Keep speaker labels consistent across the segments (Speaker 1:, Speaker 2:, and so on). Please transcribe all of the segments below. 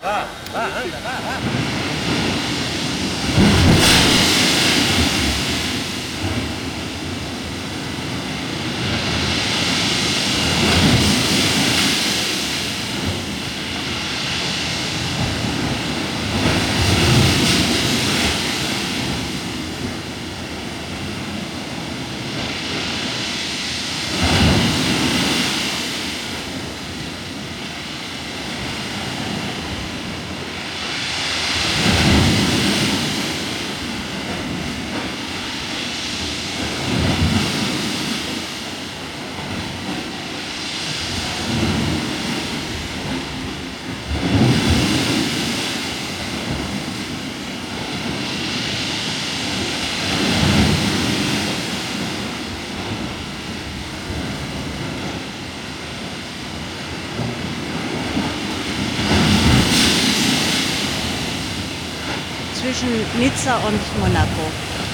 Speaker 1: Zwischen Nizza und Monaco.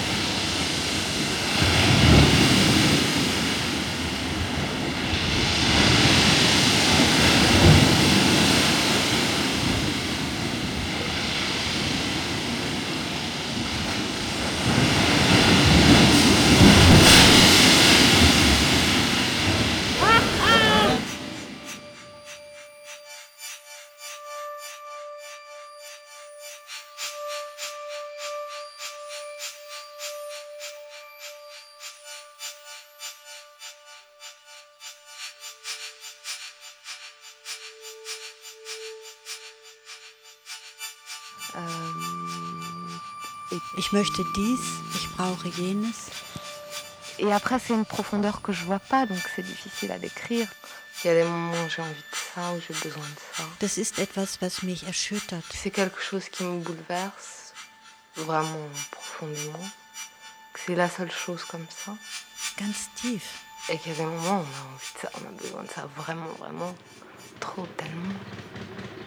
Speaker 1: Ich möchte dies, ich brauche jenes.
Speaker 2: Et après, c'est une profondeur que je vois pas, donc c'est difficile à décrire. Il y a des moments où j'ai envie de ça, où j'ai besoin de ça.
Speaker 1: Das ist etwas, was mich erschüttert.
Speaker 2: C'est quelque chose qui me bouleverse, vraiment profondément. C'est la seule chose comme ça.
Speaker 1: Ganz tief.
Speaker 2: Et qu'il y a des moments où on a envie de ça, on a besoin de ça vraiment, vraiment, trop, tellement.